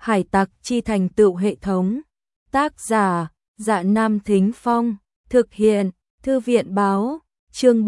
Hải tặc chi thành tựu hệ thống. Tác giả, Dạ Nam Thính Phong. Thực hiện, Thư viện Báo. Chương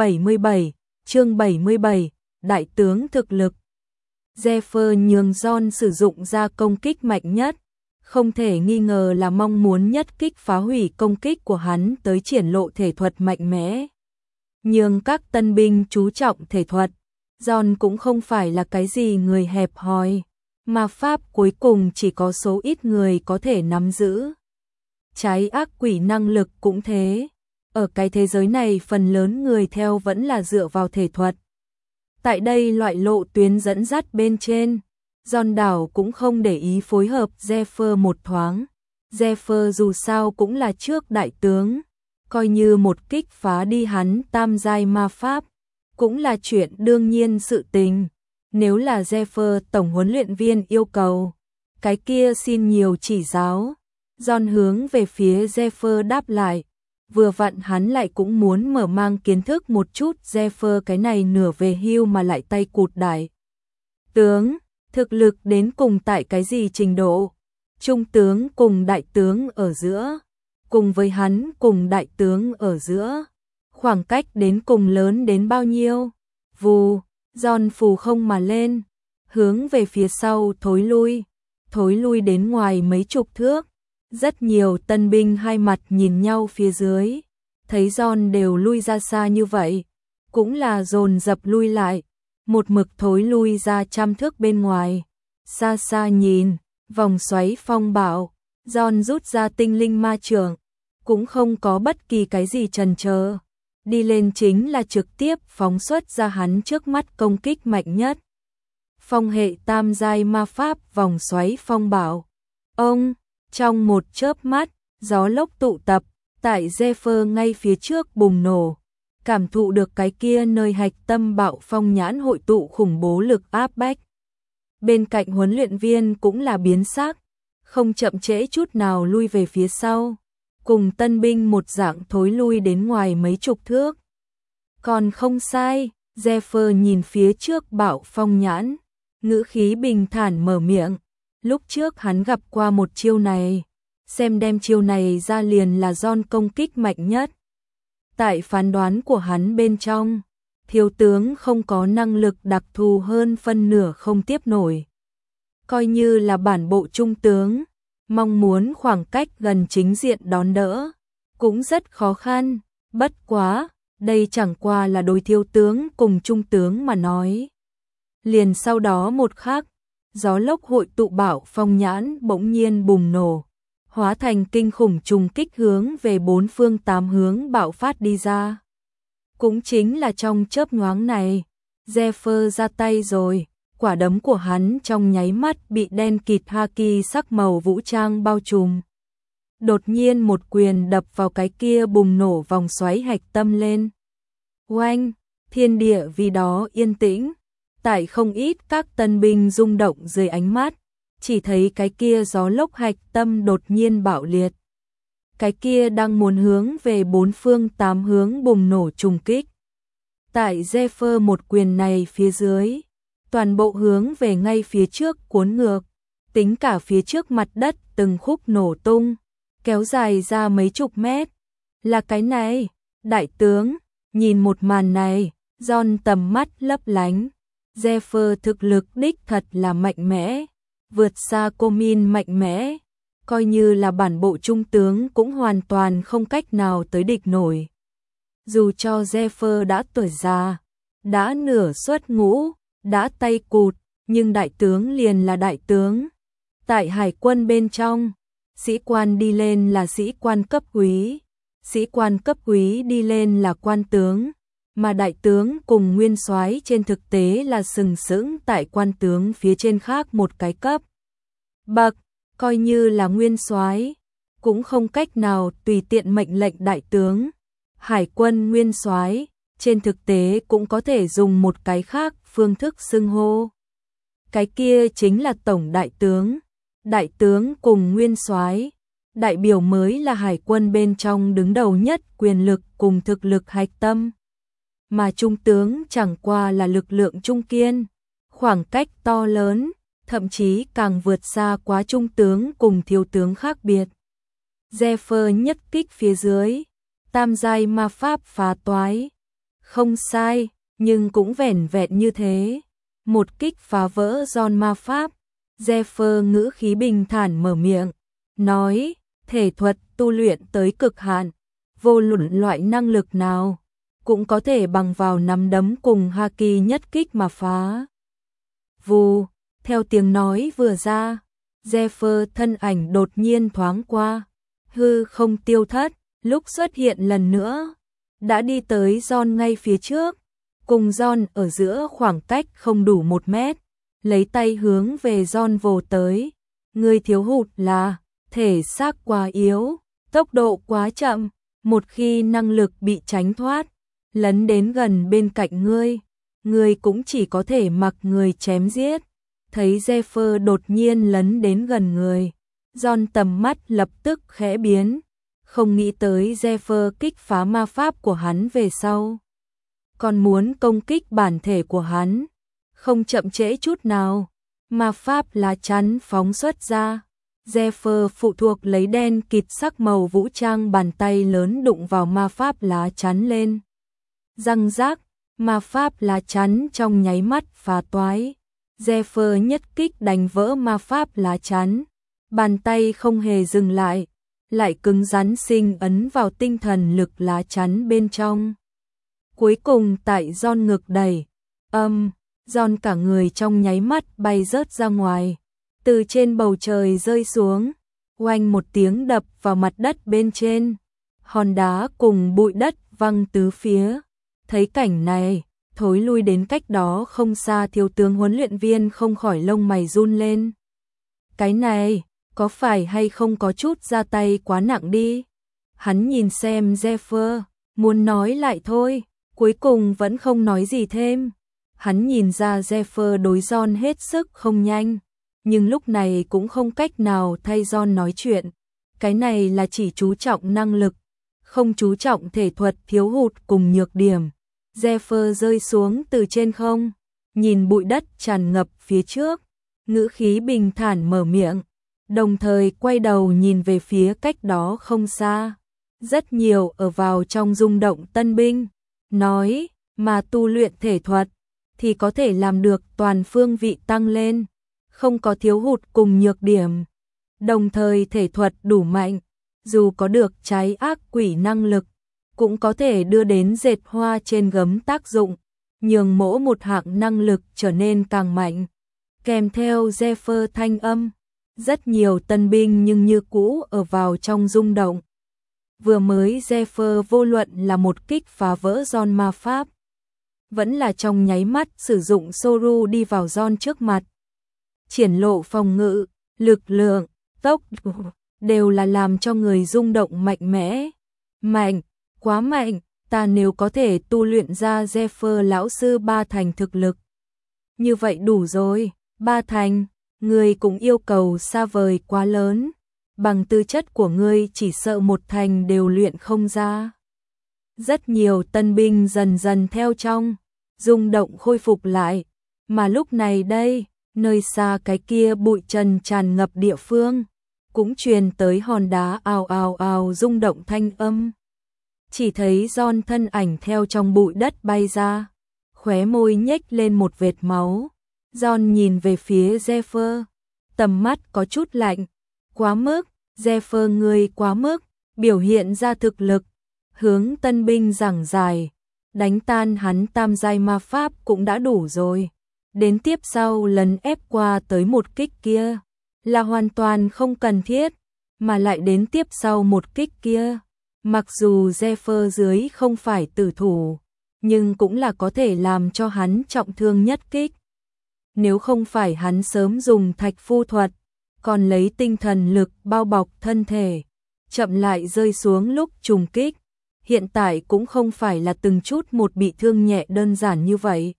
77, Đại tướng thực lực. Zephyr nhường John sử dụng ra công kích mạnh nhất. Không thể nghi ngờ là mong muốn nhất kích phá hủy công kích của hắn tới triển lộ thể thuật mạnh mẽ. Nhưng các tân binh chú trọng thể thuật. John cũng không phải là cái gì người hẹp hòi. Ma pháp cuối cùng chỉ có số ít người có thể nắm giữ. Trái ác quỷ năng lực cũng thế. Ở cái thế giới này phần lớn người theo vẫn là dựa vào thể thuật. Tại đây loại lộ tuyến dẫn dắt bên trên, John đảo cũng không để ý phối hợp Zephyr một thoáng. Zephyr dù sao cũng là trước đại tướng, coi như một kích phá đi hắn tam giai ma pháp, cũng là chuyện đương nhiên sự tình. Nếu là Zephyr tổng huấn luyện viên yêu cầu, cái kia xin nhiều chỉ giáo. John hướng về phía Zephyr đáp lại, vừa vặn hắn lại cũng muốn mở mang kiến thức một chút Zephyr cái này nửa về hưu mà lại tay cụt đại tướng, thực lực đến cùng tại cái gì trình độ, trung tướng cùng đại tướng ở giữa, cùng với hắn cùng đại tướng ở giữa, khoảng cách đến cùng lớn đến bao nhiêu. Vù, John phù không mà lên, hướng về phía sau thối lui đến ngoài mấy chục thước. Rất nhiều tân binh hai mặt nhìn nhau phía dưới, thấy John đều lui ra xa như vậy, cũng là dồn dập lui lại, một mực thối lui ra trăm thước bên ngoài. Xa xa nhìn, vòng xoáy phong bạo, John rút ra tinh linh ma chưởng, cũng không có bất kỳ cái gì chần chờ, đi lên chính là trực tiếp phóng xuất ra hắn trước mắt công kích mạnh nhất. Phong hệ tam giai ma pháp vòng xoáy phong bạo. Ông, trong một chớp mắt, gió lốc tụ tập, tại Zephyr ngay phía trước bùng nổ, cảm thụ được cái kia nơi hạch tâm bạo phong nhãn hội tụ khủng bố lực áp bách. Bên cạnh huấn luyện viên cũng là biến sắc, không chậm trễ chút nào lui về phía sau, cùng tân binh một dạng thối lui đến ngoài mấy chục thước. Còn không sai, Zephyr nhìn phía trước bạo phong nhãn, ngữ khí bình thản mở miệng. Lúc trước hắn gặp qua một chiêu này, xem đem chiêu này ra liền là John công kích mạnh nhất. Tại phán đoán của hắn bên trong, thiếu tướng không có năng lực đặc thù hơn phân nửa không tiếp nổi. Coi như là bản bộ trung tướng, mong muốn khoảng cách gần chính diện đón đỡ, cũng rất khó khăn, bất quá, đây chẳng qua là đối thiếu tướng cùng trung tướng mà nói. Liền sau đó một khắc, gió lốc hội tụ bạo phong nhãn bỗng nhiên bùng nổ, hóa thành kinh khủng trùng kích hướng về bốn phương tám hướng bạo phát đi ra. Cũng chính là trong chớp nhoáng này, Zephyr ra tay rồi, quả đấm của hắn trong nháy mắt bị đen kịt haki sắc màu vũ trang bao trùm. Đột nhiên một quyền đập vào cái kia bùng nổ vòng xoáy hạch tâm lên. Oanh, thiên địa vì đó yên tĩnh. Tại không ít các tân binh rung động dưới ánh mắt, chỉ thấy cái kia gió lốc hạch tâm đột nhiên bạo liệt. Cái kia đang muốn hướng về bốn phương tám hướng bùng nổ trùng kích. Tại Zephyr một quyền này phía dưới, toàn bộ hướng về ngay phía trước cuốn ngược, tính cả phía trước mặt đất từng khúc nổ tung, kéo dài ra mấy chục mét. Là cái này, đại tướng, nhìn một màn này, John tầm mắt lấp lánh. Zephyr thực lực đích thật là mạnh mẽ, vượt xa Comin mạnh mẽ, coi như là bản bộ trung tướng cũng hoàn toàn không cách nào tới địch nổi. Dù cho Zephyr đã tuổi già, đã nửa xuất ngũ, đã tay cụt, nhưng đại tướng liền là đại tướng. Tại hải quân bên trong, sĩ quan đi lên là sĩ quan cấp úy, sĩ quan cấp úy đi lên là quan tướng. Mà đại tướng cùng nguyên soái trên thực tế là sừng sững tại quan tướng phía trên khác một cái cấp bậc, coi như là nguyên soái cũng không cách nào tùy tiện mệnh lệnh đại tướng. Hải quân nguyên soái trên thực tế cũng có thể dùng một cái khác phương thức xưng hô. Cái kia chính là tổng đại tướng. Đại tướng cùng nguyên soái, đại biểu mới là hải quân bên trong đứng đầu nhất quyền lực cùng thực lực hạch tâm. Mà trung tướng chẳng qua là lực lượng trung kiên, khoảng cách to lớn, thậm chí càng vượt xa quá trung tướng cùng thiếu tướng khác biệt. Zephyr nhất kích phía dưới, tam giai ma pháp phá toái. Không sai, nhưng cũng vẻn vẹn như thế. Một kích phá vỡ giòn ma pháp. Zephyr ngữ khí bình thản mở miệng, nói, thể thuật tu luyện tới cực hạn, vô luận loại năng lực nào, cũng có thể bằng vào nắm đấm cùng haki nhất kích mà phá. Vù, theo tiếng nói vừa ra, Zephyr thân ảnh đột nhiên thoáng qua, hư không tiêu thất, lúc xuất hiện lần nữa, đã đi tới John ngay phía trước, cùng John ở giữa khoảng cách không đủ 1 mét, lấy tay hướng về John vồ tới. Người thiếu hụt là thể xác quá yếu, tốc độ quá chậm, một khi năng lực bị tránh thoát, lấn đến gần bên cạnh ngươi cũng chỉ có thể mặc người chém giết. Thấy Zephyr đột nhiên lấn đến gần người, John tầm mắt lập tức khẽ biến, không nghĩ tới Zephyr kích phá ma pháp của hắn về sau, còn muốn công kích bản thể của hắn. Không chậm trễ chút nào, ma pháp lá chắn phóng xuất ra. Zephyr phụ thuộc lấy đen kịt sắc màu vũ trang, bàn tay lớn đụng vào ma pháp lá chắn lên. Răng rác, ma pháp lá chắn trong nháy mắt phá toái. Zephyr nhất kích đánh vỡ ma pháp lá chắn, bàn tay không hề dừng lại cứng rắn sinh ấn vào tinh thần lực lá chắn bên trong. Cuối cùng tại John ngực đẩy, John cả người trong nháy mắt bay rớt ra ngoài, từ trên bầu trời rơi xuống, oanh một tiếng đập vào mặt đất bên trên, hòn đá cùng bụi đất văng tứ phía. Thấy cảnh này, thối lui đến cách đó không xa thiếu tướng huấn luyện viên không khỏi lông mày run lên. Cái này, có phải hay không có chút ra tay quá nặng đi? Hắn nhìn xem Zephyr, muốn nói lại thôi, cuối cùng vẫn không nói gì thêm. Hắn nhìn ra Zephyr đối John hết sức không nhanh, nhưng lúc này cũng không cách nào thay John nói chuyện. Cái này là chỉ chú trọng năng lực, không chú trọng thể thuật thiếu hụt cùng nhược điểm. Zephyr rơi xuống từ trên không, nhìn bụi đất tràn ngập phía trước, ngữ khí bình thản mở miệng, đồng thời quay đầu nhìn về phía cách đó không xa. Rất nhiều ở vào trong rung động tân binh, nói, mà tu luyện thể thuật thì có thể làm được toàn phương vị tăng lên, không có thiếu hụt cùng nhược điểm. Đồng thời thể thuật đủ mạnh, dù có được trái ác quỷ năng lực, cũng có thể đưa đến dệt hoa trên gấm tác dụng, nhường mỗi một hạng năng lực trở nên càng mạnh. Kèm theo Zephyr thanh âm, rất nhiều tân binh nhưng như cũ ở vào trong rung động. Vừa mới Zephyr vô luận là một kích phá vỡ John ma pháp, vẫn là trong nháy mắt sử dụng Soru đi vào John trước mặt, triển lộ phòng ngự, lực lượng, tốc độ, đều là làm cho người rung động mạnh mẽ. Mạnh, quá mạnh, ta nếu có thể tu luyện ra Zephyr lão sư 3 thành thực lực, như vậy đủ rồi. 3 thành, người cũng yêu cầu xa vời quá lớn, bằng tư chất của ngươi chỉ sợ 1 thành đều luyện không ra. Rất nhiều tân binh dần dần theo trong rung động khôi phục lại, mà lúc này đây, nơi xa cái kia bụi trần tràn ngập địa phương, cũng truyền tới hòn đá ào ào ào rung động thanh âm. Chỉ thấy John thân ảnh theo trong bụi đất bay ra, khóe môi nhếch lên một vệt máu. John nhìn về phía Zephyr, tầm mắt có chút lạnh. Quá mức, Zephyr ngươi quá mức, biểu hiện ra thực lực, hướng tân binh giảng giải, đánh tan hắn tam giai ma pháp cũng đã đủ rồi. Đến tiếp sau lấn ép qua tới một kích kia, là hoàn toàn không cần thiết, mà lại đến tiếp sau một kích kia. Mặc dù Zephyr dưới không phải tử thủ, nhưng cũng là có thể làm cho hắn trọng thương nhất kích. Nếu không phải hắn sớm dùng thạch phu thuật, còn lấy tinh thần lực bao bọc thân thể, chậm lại rơi xuống lúc trùng kích, hiện tại cũng không phải là từng chút một bị thương nhẹ đơn giản như vậy.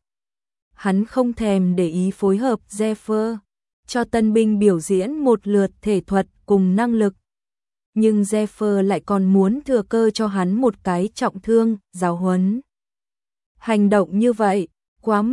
Hắn không thèm để ý phối hợp Zephyr, cho tân binh biểu diễn một lượt thể thuật cùng năng lực. Nhưng Zephyr lại còn muốn thừa cơ cho hắn một cái trọng thương, giáo huấn. Hành động như vậy, quá mức,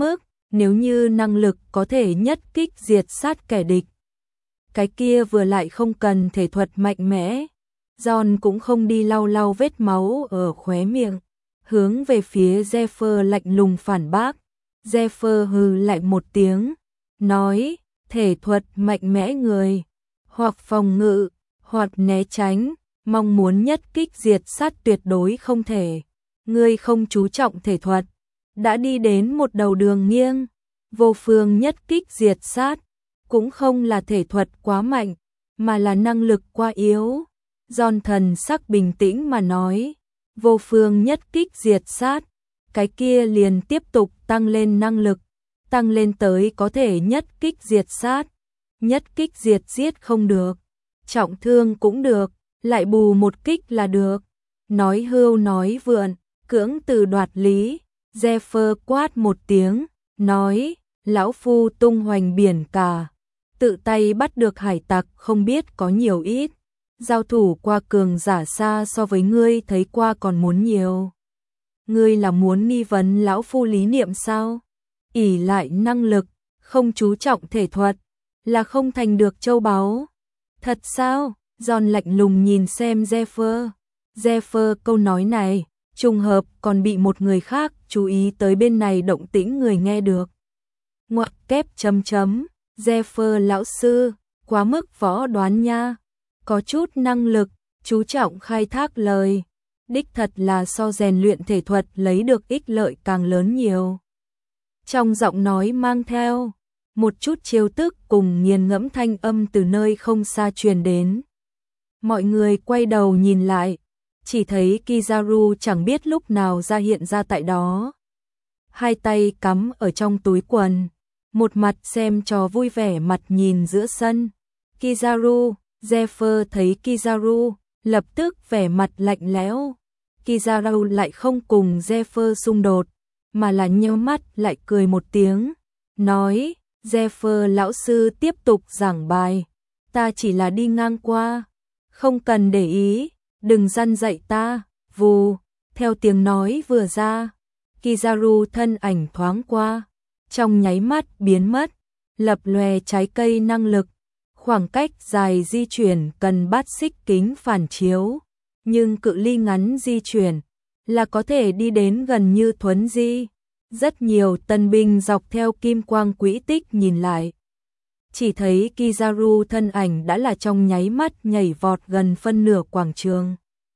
nếu như năng lực có thể nhất kích diệt sát kẻ địch, cái kia vừa lại không cần thể thuật mạnh mẽ. John cũng không đi lau lau vết máu ở khóe miệng, hướng về phía Zephyr lạnh lùng phản bác. Zephyr hừ lại một tiếng, nói, thể thuật mạnh mẽ người, hoặc phòng ngự, hoặc né tránh, mong muốn nhất kích diệt sát tuyệt đối không thể. Ngươi không chú trọng thể thuật, đã đi đến một đầu đường nghiêng. Vô phương nhất kích diệt sát, cũng không là thể thuật quá mạnh, mà là năng lực quá yếu. John thần sắc bình tĩnh mà nói, vô phương nhất kích diệt sát, cái kia liền tiếp tục tăng lên năng lực, tăng lên tới có thể nhất kích diệt sát, nhất kích diệt giết không được, trọng thương cũng được, lại bù một kích là được. Nói hưu nói vượn, cưỡng từ đoạt lý. Zephyr quát một tiếng, nói, lão phu tung hoành biển cả, tự tay bắt được hải tặc không biết có nhiều ít, giao thủ qua cường giả xa so với ngươi thấy qua còn muốn nhiều. Ngươi là muốn nghi vấn lão phu lý niệm sao? Ỷ lại năng lực, không chú trọng thể thuật, là không thành được châu báu. Thật sao? John lạnh lùng nhìn xem Zephyr. Zephyr câu nói này, trùng hợp còn bị một người khác chú ý tới bên này động tĩnh người nghe được. Ngoặc kép chấm chấm, Zephyr lão sư, quá mức võ đoán nha, có chút năng lực, chú trọng khai thác lời, đích thật là so rèn luyện thể thuật lấy được ích lợi càng lớn nhiều. Trong giọng nói mang theo một chút trêu tức cùng nghiền ngẫm thanh âm từ nơi không xa truyền đến. Mọi người quay đầu nhìn lại, chỉ thấy Kizaru chẳng biết lúc nào ra hiện ra tại đó. Hai tay cắm ở trong túi quần, một mặt xem trò vui vẻ mặt nhìn giữa sân. Kizaru, Zephyr thấy Kizaru, lập tức vẻ mặt lạnh lẽo. Kizaru lại không cùng Zephyr xung đột, mà là nheo mắt lại cười một tiếng, nói, Zephyr lão sư tiếp tục giảng bài, ta chỉ là đi ngang qua, không cần để ý, đừng răn dạy ta. Vù, theo tiếng nói vừa ra, Kizaru thân ảnh thoáng qua, trong nháy mắt biến mất, lập lòe trái cây năng lực, khoảng cách dài di chuyển cần bát xích kính phản chiếu, nhưng cự ly ngắn di chuyển là có thể đi đến gần như thuấn di. Rất nhiều tân binh dọc theo kim quang quỹ tích nhìn lại, chỉ thấy Kizaru thân ảnh đã là trong nháy mắt nhảy vọt gần phân nửa quảng trường,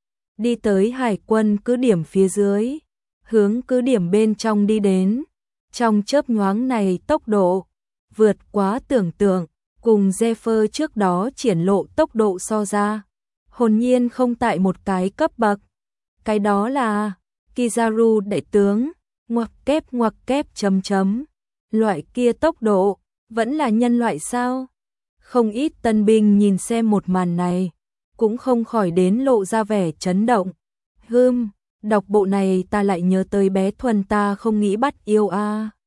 đi tới hải quân cứ điểm phía dưới, hướng cứ điểm bên trong đi đến. Trong chớp nhoáng này tốc độ vượt quá tưởng tượng, cùng Zephyr trước đó triển lộ tốc độ so ra, hồn nhiên không tại một cái cấp bậc. Cái đó là Kizaru đại tướng, ngoặc kép chấm chấm. Loại kia tốc độ, vẫn là nhân loại sao? Không ít tân binh nhìn xem một màn này, cũng không khỏi đến lộ ra vẻ chấn động. Đọc bộ này ta lại nhớ tới bé Thuần ta không nghĩ bắt yêu a.